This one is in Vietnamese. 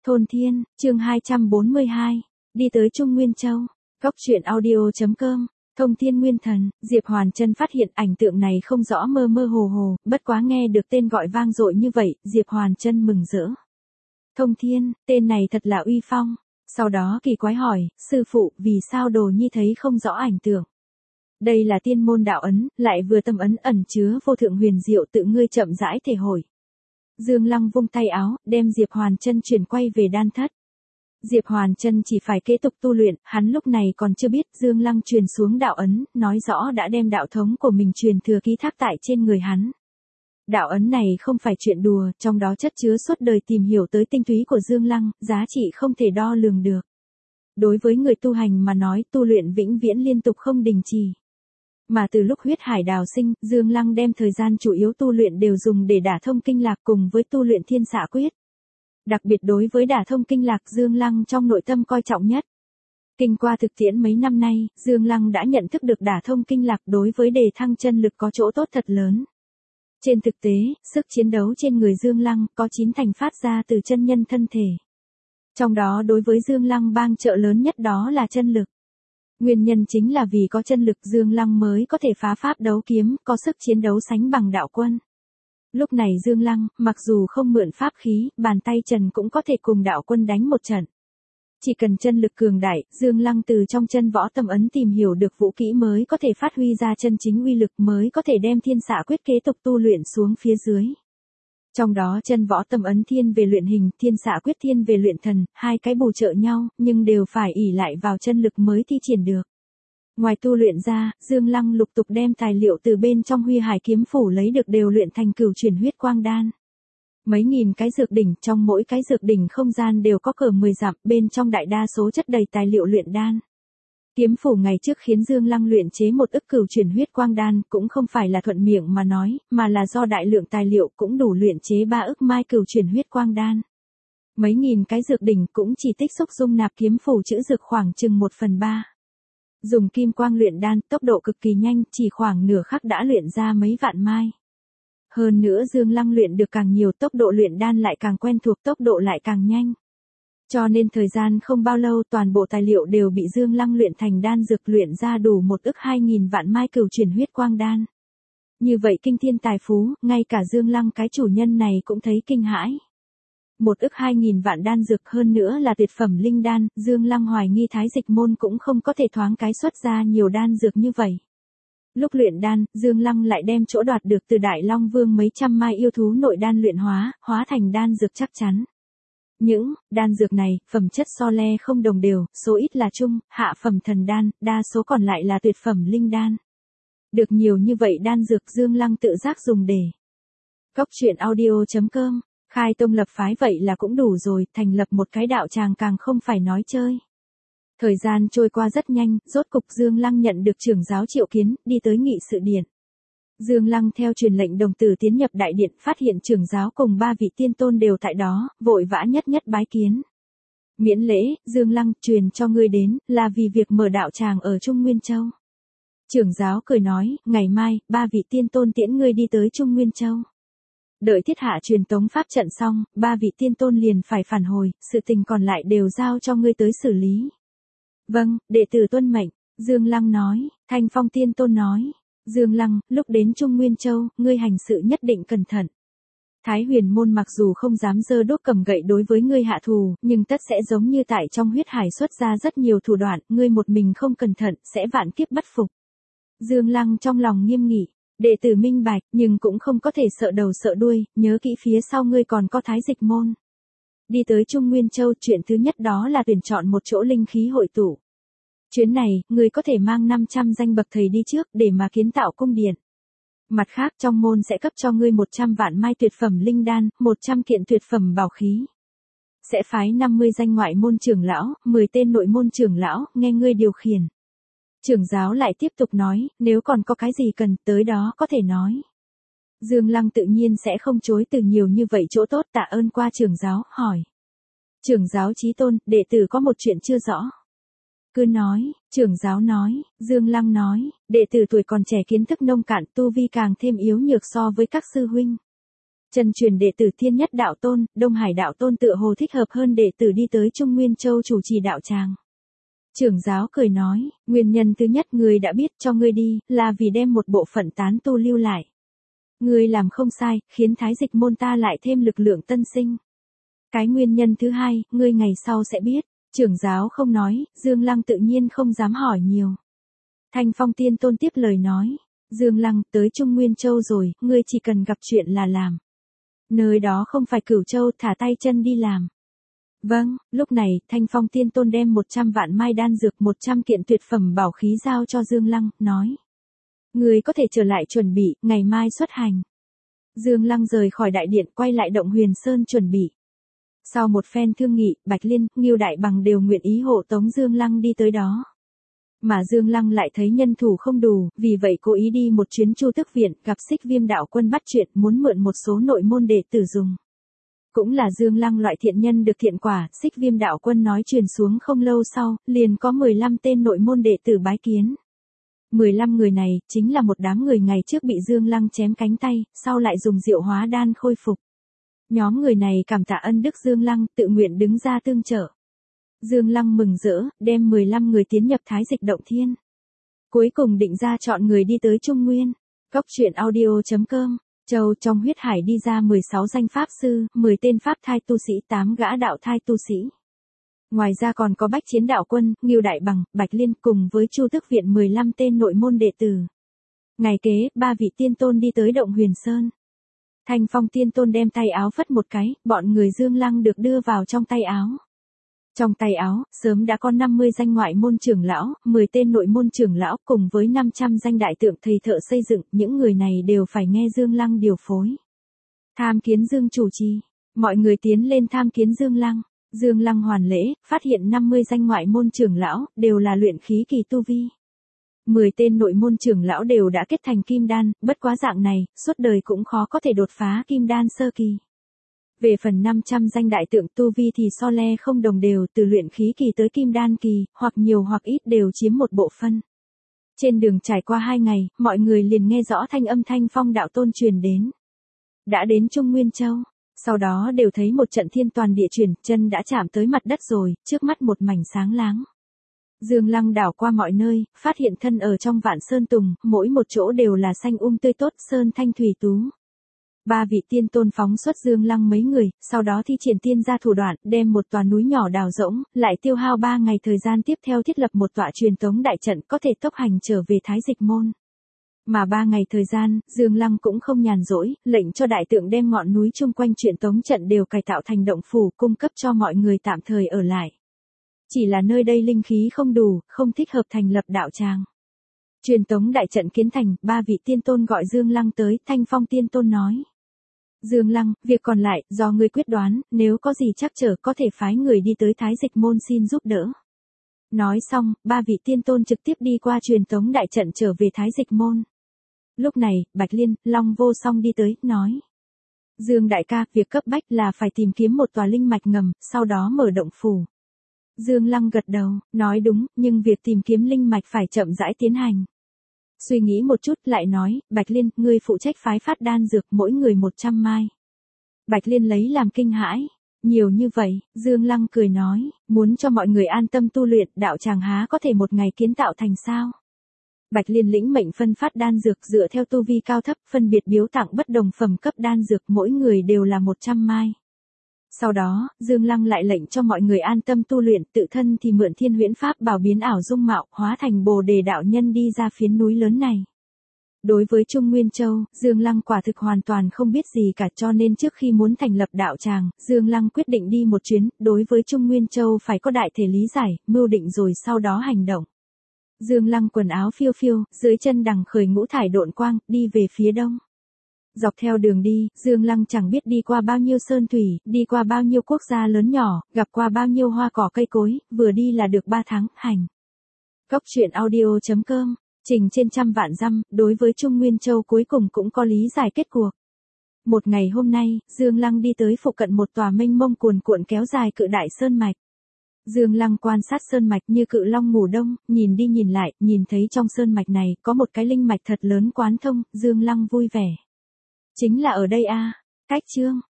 Thôn Thiên, chương 242, đi tới Trung Nguyên Châu. Cốc truyện audio.com. Thông Thiên Nguyên Thần, Diệp Hoàn Chân phát hiện ảnh tượng này không rõ, mơ mơ hồ hồ, bất quá nghe được tên gọi vang dội như vậy, Diệp Hoàn Chân mừng rỡ. Thông Thiên, tên này thật là uy phong. Sau đó kỳ quái hỏi, sư phụ, vì sao Đồ Nhi thấy không rõ ảnh tượng? Đây là tiên môn đạo ấn, lại vừa tâm ấn ẩn chứa vô thượng huyền diệu, tự ngươi chậm rãi thể hội. Dương Lăng vung tay áo, đem Diệp Hoàn Chân chuyển quay về đan thất. Diệp Hoàn Chân chỉ phải kế tục tu luyện, hắn lúc này còn chưa biết Dương Lăng truyền xuống đạo ấn, nói rõ đã đem đạo thống của mình truyền thừa ký thác tại trên người hắn. Đạo ấn này không phải chuyện đùa, trong đó chất chứa suốt đời tìm hiểu tới tinh túy của Dương Lăng, giá trị không thể đo lường được. Đối với người tu hành mà nói, tu luyện vĩnh viễn liên tục không đình chỉ. Mà từ lúc huyết hải đào sinh, Dương Lăng đem thời gian chủ yếu tu luyện đều dùng để đả thông kinh lạc cùng với tu luyện thiên xạ quyết. Đặc biệt đối với đả thông kinh lạc, Dương Lăng trong nội tâm coi trọng nhất. Kinh qua thực tiễn mấy năm nay, Dương Lăng đã nhận thức được đả thông kinh lạc đối với đề thăng chân lực có chỗ tốt thật lớn. Trên thực tế, sức chiến đấu trên người Dương Lăng có 9 thành phát ra từ chân nhân thân thể. Trong đó đối với Dương Lăng bang trợ lớn nhất đó là chân lực. Nguyên nhân chính là vì có chân lực Dương Lăng mới có thể phá pháp đấu kiếm, có sức chiến đấu sánh bằng đạo quân. Lúc này Dương Lăng, mặc dù không mượn pháp khí, bàn tay trần cũng có thể cùng đạo quân đánh một trận. Chỉ cần chân lực cường đại, Dương Lăng từ trong chân võ tâm ấn tìm hiểu được vũ kỹ mới có thể phát huy ra chân chính uy lực, mới có thể đem thiên xạ quyết kế tục tu luyện xuống phía dưới. Trong đó chân võ tâm ấn thiên về luyện hình, thiên xạ quyết thiên về luyện thần, hai cái bù trợ nhau, nhưng đều phải ỷ lại vào chân lực mới thi triển được. Ngoài tu luyện ra, Dương Lăng lục tục đem tài liệu từ bên trong Huy Hải kiếm phủ lấy được đều luyện thành cửu chuyển huyết quang đan. Mấy nghìn cái dược đỉnh, trong mỗi cái dược đỉnh không gian đều có cỡ 10 dặm, bên trong đại đa số chất đầy tài liệu luyện đan. Kiếm phủ ngày trước khiến Dương Lăng luyện chế 1 ức cửu chuyển huyết quang đan, cũng không phải là thuận miệng mà nói, mà là do đại lượng tài liệu cũng đủ luyện chế 3 ức mai cửu chuyển huyết quang đan. Mấy nghìn cái dược đỉnh cũng chỉ tích xúc dung nạp kiếm phủ chữ dược khoảng chừng 1/3. Dùng kim quang luyện đan, tốc độ cực kỳ nhanh, chỉ khoảng nửa khắc đã luyện ra mấy vạn mai. Hơn nữa Dương Lăng luyện được càng nhiều, tốc độ luyện đan lại càng quen thuộc, tốc độ lại càng nhanh. Cho nên thời gian không bao lâu, toàn bộ tài liệu đều bị Dương Lăng luyện thành đan dược, luyện ra đủ 1 ức 2000 vạn mai cửu chuyển huyết quang đan. Như vậy kinh thiên tài phú, ngay cả Dương Lăng cái chủ nhân này cũng thấy kinh hãi. 1 ức 2000 vạn đan dược, hơn nữa là tuyệt phẩm linh đan, Dương Lăng hoài nghi Thái Dịch môn cũng không có thể thoáng cái xuất ra nhiều đan dược như vậy. Lúc luyện đan, Dương Lăng lại đem chỗ đoạt được từ Đại Long Vương mấy trăm mai yêu thú nội đan luyện hóa thành đan dược chắc chắn. Những đan dược này, phẩm chất so le không đồng đều, số ít là trung, hạ phẩm thần đan, đa số còn lại là tuyệt phẩm linh đan. Được nhiều như vậy đan dược, Dương Lăng tự giác dùng để. Cốc truyện audio.com. Khai tông lập phái vậy là cũng đủ rồi, thành lập một cái đạo tràng càng không phải nói chơi. Thời gian trôi qua rất nhanh, rốt cục Dương Lăng nhận được trưởng giáo triệu kiến, đi tới nghị sự điện. Dương Lăng theo truyền lệnh đồng tử tiến nhập đại điện, phát hiện trưởng giáo cùng 3 vị tiên tôn đều tại đó, vội vã nhất bái kiến. Miễn lễ, Dương Lăng, truyền cho ngươi đến, là vì việc mở đạo tràng ở Trung Nguyên Châu. Trưởng giáo cười nói, ngày mai, 3 vị tiên tôn tiễn ngươi đi tới Trung Nguyên Châu. Đợi thiết hạ truyền tống pháp trận xong, 3 vị tiên tôn liền phải phản hồi, sự tình còn lại đều giao cho ngươi tới xử lý. Vâng, đệ tử tuân mệnh, Dương Lăng nói. Thanh Phong tiên tôn nói, Dương Lăng, lúc đến Trung Nguyên Châu, ngươi hành sự nhất định cẩn thận. Thái Huyền môn mặc dù không dám giơ đuốc cầm gậy đối với ngươi hạ thù, nhưng tất sẽ giống như tại trong huyết hải xuất ra rất nhiều thủ đoạn, ngươi một mình không cẩn thận, sẽ vạn kiếp bất phục. Dương Lăng trong lòng nghiêm nghị. Đệ tử minh bạch, nhưng cũng không có thể sợ đầu sợ đuôi, nhớ kỹ phía sau ngươi còn có Thái Dịch môn. Đi tới Trung Nguyên Châu, chuyện thứ nhất đó là tuyển chọn một chỗ linh khí hội tụ. Chuyến này, ngươi có thể mang 500 danh bậc thầy đi trước để mà kiến tạo cung điện. Mặt khác, trong môn sẽ cấp cho ngươi 100 vạn mai tuyệt phẩm linh đan, 100 kiện tuyệt phẩm bảo khí. Sẽ phái 50 danh ngoại môn trưởng lão, 10 tên nội môn trưởng lão, nghe ngươi điều khiển. Trưởng giáo lại tiếp tục nói, nếu còn có cái gì cần, tới đó có thể nói. Dương Lăng tự nhiên sẽ không chối từ nhiều như vậy chỗ tốt, tạ ơn qua trưởng giáo, hỏi. Trưởng giáo chí tôn, đệ tử có một chuyện chưa rõ. Cứ nói, trưởng giáo nói. Dương Lăng nói, đệ tử tuổi còn trẻ kiến thức nông cạn, tu vi càng thêm yếu nhược so với các sư huynh. Chân truyền đệ tử Thiên Nhất Đạo Tôn, Đông Hải Đạo Tôn tựa hồ thích hợp hơn đệ tử đi tới Trung Nguyên Châu chủ trì đạo tràng. Trưởng giáo cười nói, nguyên nhân thứ nhất ngươi đã biết cho ngươi đi, là vì đem một bộ phận tán tu lưu lại. Ngươi làm không sai, khiến thái dịch môn ta lại thêm lực lượng tân sinh. Cái nguyên nhân thứ hai, ngươi ngày sau sẽ biết. Trưởng giáo không nói, Dương Lăng tự nhiên không dám hỏi nhiều. Thanh Phong Tiên Tôn tiếp lời nói, Dương Lăng tới Trung Nguyên Châu rồi, ngươi chỉ cần gặp chuyện là làm. Nơi đó không phải Cửu Châu, thả tay chân đi làm. Vâng, lúc này, Thanh Phong Tiên Tôn đem 100 vạn mai đan dược 100 kiện tuyệt phẩm bảo khí giao cho Dương Lăng, nói. Ngươi có thể trở lại chuẩn bị, ngày mai xuất hành. Dương Lăng rời khỏi đại điện quay lại động Huyền Sơn chuẩn bị. Sau một phen thương nghị, Bạch Liên, Ngưu Đại Bằng đều nguyện ý hộ tống Dương Lăng đi tới đó. Mà Dương Lăng lại thấy nhân thủ không đủ, vì vậy cố ý đi một chuyến Chu Tước Viện, gặp Xích Viêm đạo quân bắt chuyện muốn mượn một số nội môn đệ tử dùng. Cũng là Dương Lăng loại thiện nhân được thiện quả, Xích Viêm đạo quân nói truyền xuống không lâu sau, liền có 15 tên nội môn đệ tử bái kiến. 15 người này, chính là một đám người ngày trước bị Dương Lăng chém cánh tay, sau lại dùng diệu hóa đan khôi phục. Nhóm người này cảm tạ ân đức Dương Lăng, tự nguyện đứng ra tương trợ. Dương Lăng mừng rỡ, đem 15 người tiến nhập Thái Dịch Động Thiên. Cuối cùng định ra chọn người đi tới Trung Nguyên. Cốc truyện audio.com. Châu trong huyết hải đi ra 16 danh pháp sư, 10 tên pháp thai tu sĩ, 8 gã đạo thai tu sĩ. Ngoài ra còn có Bách Chiến đạo quân, Ngưu Đại Bằng, Bạch Liên cùng với Chu Tước Viện 15 tên nội môn đệ tử. Ngày kế, 3 vị tiên tôn đi tới động Huyền Sơn. Thanh Phong Tiên Tôn đem tay áo phất một cái, bọn người Dương Lăng được đưa vào trong tay áo. Trong tay áo, sớm đã có 50 danh ngoại môn trưởng lão, 10 tên nội môn trưởng lão cùng với 500 danh đại tượng thầy thợ xây dựng, những người này đều phải nghe Dương Lăng điều phối. Tham kiến Dương chủ trì, mọi người tiến lên tham kiến Dương Lăng. Dương Lăng hoàn lễ, phát hiện 50 danh ngoại môn trưởng lão, đều là luyện khí kỳ tu vi. 10 tên nội môn trưởng lão đều đã kết thành kim đan, bất quá dạng này, suốt đời cũng khó có thể đột phá kim đan sơ kỳ. Về phần 500 danh đại tượng tu vi thì so le không đồng đều, từ luyện khí kỳ tới kim đan kỳ, hoặc nhiều hoặc ít đều chiếm một bộ phân. Trên đường trải qua 2 ngày, mọi người liền nghe rõ thanh âm Thanh Phong đạo tôn truyền đến. Đã đến Trung Nguyên Châu, sau đó đều thấy một trận thiên toàn địa chuyển, chân đã chạm tới mặt đất rồi, trước mắt một mảnh sáng láng. Dương Lăng đảo qua mọi nơi, phát hiện thân ở trong Vạn Sơn Tùng, mỗi một chỗ đều là xanh tươi tốt, sơn thanh thủy tú. 3 vị tiên tôn phóng xuất Dương Lăng mấy người, sau đó thi triển tiên gia thủ đoạn, đem một tòa núi nhỏ đào rỗng, lại tiêu hao 3 ngày thời gian tiếp theo thiết lập một tọa truyền tống đại trận có thể tốc hành trở về Thái Dịch Môn. Mà 3 ngày thời gian, Dương Lăng cũng không nhàn rỗi, lệnh cho đại tượng đem ngọn núi chung quanh truyền tống trận đều cải tạo thành động phủ, cung cấp cho mọi người tạm thời ở lại. Chỉ là nơi đây linh khí không đủ, không thích hợp thành lập đạo tràng. Truyền tống đại trận kiến thành, 3 vị tiên tôn gọi Dương Lăng tới, Thanh Phong Tiên Tôn nói. Dương Lăng, việc còn lại, do ngươi quyết đoán, nếu có gì trắc trở có thể phái người đi tới Thái Dịch Môn xin giúp đỡ. Nói xong, 3 vị tiên tôn trực tiếp đi qua truyền tống đại trận trở về Thái Dịch Môn. Lúc này, Bạch Liên, Long Vô Song đi tới, nói. Dương đại ca, việc cấp bách là phải tìm kiếm một tòa linh mạch ngầm, sau đó mở động phủ. Dương Lăng gật đầu, nói đúng, nhưng việc tìm kiếm linh mạch phải chậm rãi tiến hành. Suy nghĩ một chút lại nói, Bạch Liên, ngươi phụ trách phái phát đan dược mỗi người 100 mai. Bạch Liên lấy làm kinh hãi. Nhiều như vậy, Dương Lăng cười nói, muốn cho mọi người an tâm tu luyện, đạo tràng há có thể một ngày kiến tạo thành sao. Bạch Liên lĩnh mệnh phân phát đan dược dựa theo tu vi cao thấp, phân biệt biếu tặng bất đồng phẩm cấp đan dược mỗi người đều là 100 mai. Sau đó, Dương Lăng lại lệnh cho mọi người an tâm tu luyện, tự thân thì mượn Thiên Huyễn Pháp bảo biến ảo dung mạo, hóa thành Bồ Đề đạo nhân đi ra phiến núi lớn này. Đối với Trung Nguyên Châu, Dương Lăng quả thực hoàn toàn không biết gì cả, cho nên trước khi muốn thành lập đạo tràng, Dương Lăng quyết định đi một chuyến, đối với Trung Nguyên Châu phải có đại thể lý giải, mưu định rồi sau đó hành động. Dương Lăng quần áo phiêu phiêu, dưới chân đằng khởi ngũ thải độn quang, đi về phía đông. Dọc theo đường đi, Dương Lăng chẳng biết đi qua bao nhiêu sơn thủy, đi qua bao nhiêu quốc gia lớn nhỏ, gặp qua bao nhiêu hoa cỏ cây cối, vừa đi là được 3 tháng, hành. Cốc truyện audio.com, trình trên trăm vạn dặm, đối với Trung Nguyên Châu cuối cùng cũng có lý giải kết cuộc. Một ngày hôm nay, Dương Lăng đi tới phụ cận một tòa mênh mông cuồn cuộn kéo dài cự đại sơn mạch. Dương Lăng quan sát sơn mạch như cự long ngủ đông, nhìn đi nhìn lại, nhìn thấy trong sơn mạch này có một cái linh mạch thật lớn quán thông, Dương Lăng vui vẻ. Chính là ở đây a. Cách chương